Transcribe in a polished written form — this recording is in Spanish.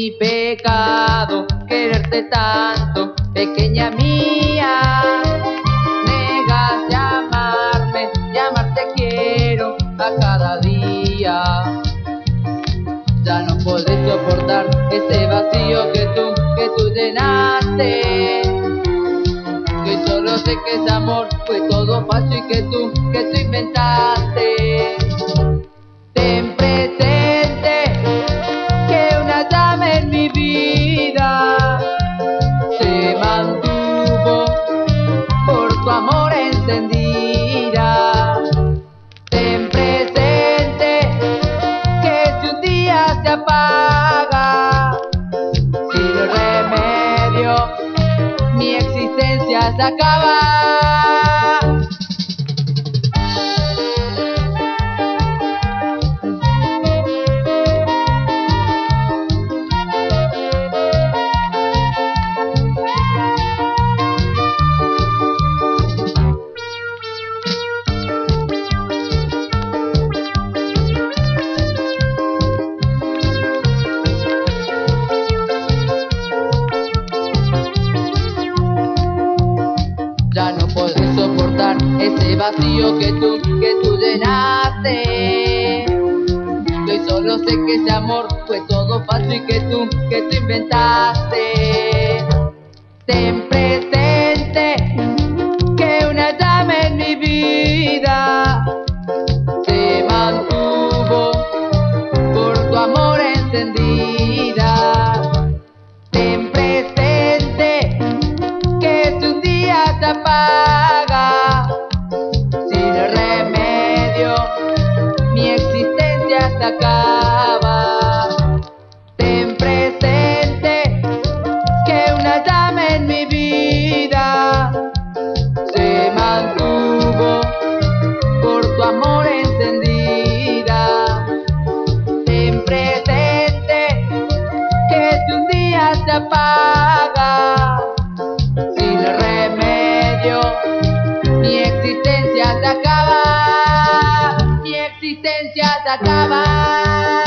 mi pecado quererte tanto, pequeña mía. Negas llamarme, llamarte quiero a cada día. Ya no podré soportar ese vacío que tú llenaste. Que solo sé que ese amor fue todo falso y que tú inventaste. Ten presente que una llama en mi vida se mantuvo por tu amor encendida. Ten presente que si un día se apaga, sin remedio mi existencia se acaba. Ya no podré soportar ese vacío que tú llenaste. Yo solo sé que ese amor fue todo falso y que tú inventaste. Ten presente que una llama en mi vida se mantuvo por tu amor encendida. Ten presente que si un día se apaga, sin remedio mi existencia se acaba. Ten presente que una llama en mi vida se mantuvo por tu amor encendida. Ten presente que si un día se apaga, sin remedio mi existencia se acaba. Mi existencia se acaba.